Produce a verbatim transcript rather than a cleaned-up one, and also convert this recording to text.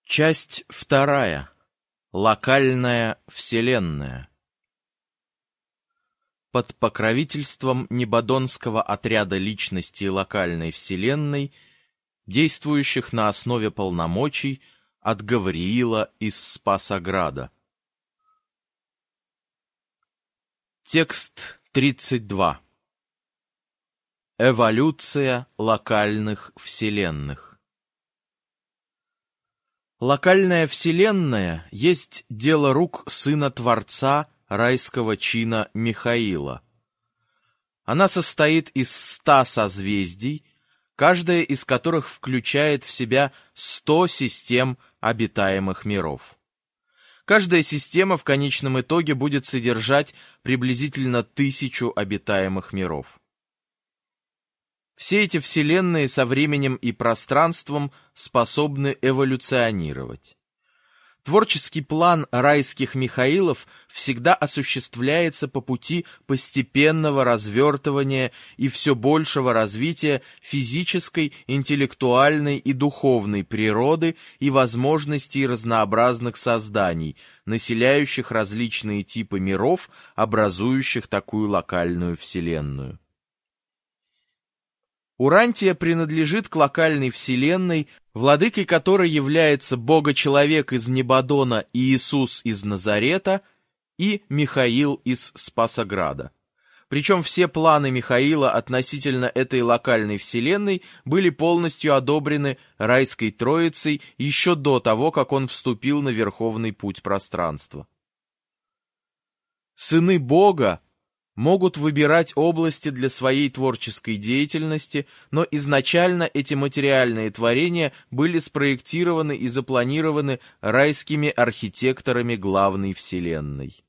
Часть вторая. Локальная вселенная. Под покровительством Небодонского отряда личностей локальной вселенной, действующих на основе полномочий от Гавриила из Спасограда. Текст тридцать два. Эволюция локальных вселенных. Локальная вселенная есть дело рук сына Творца райского чина Михаила. Она состоит из ста созвездий, каждая из которых включает в себя сто систем обитаемых миров. Каждая система в конечном итоге будет содержать приблизительно тысячу обитаемых миров. Все эти вселенные со временем и пространством способны эволюционировать. Творческий план райских Михаилов всегда осуществляется по пути постепенного развертывания и все большего развития физической, интеллектуальной и духовной природы и возможностей разнообразных созданий, населяющих различные типы миров, образующих такую локальную вселенную. Урантия принадлежит к локальной вселенной, владыкой которой является Бога-человек из Небодона Иисус из Назарета и Михаил из Спасограда. Причем все планы Михаила относительно этой локальной вселенной были полностью одобрены райской троицей еще до того, как он вступил на верховный путь пространства. Сыны Бога могут выбирать области для своей творческой деятельности, но изначально эти материальные творения были спроектированы и запланированы райскими архитекторами главной вселенной.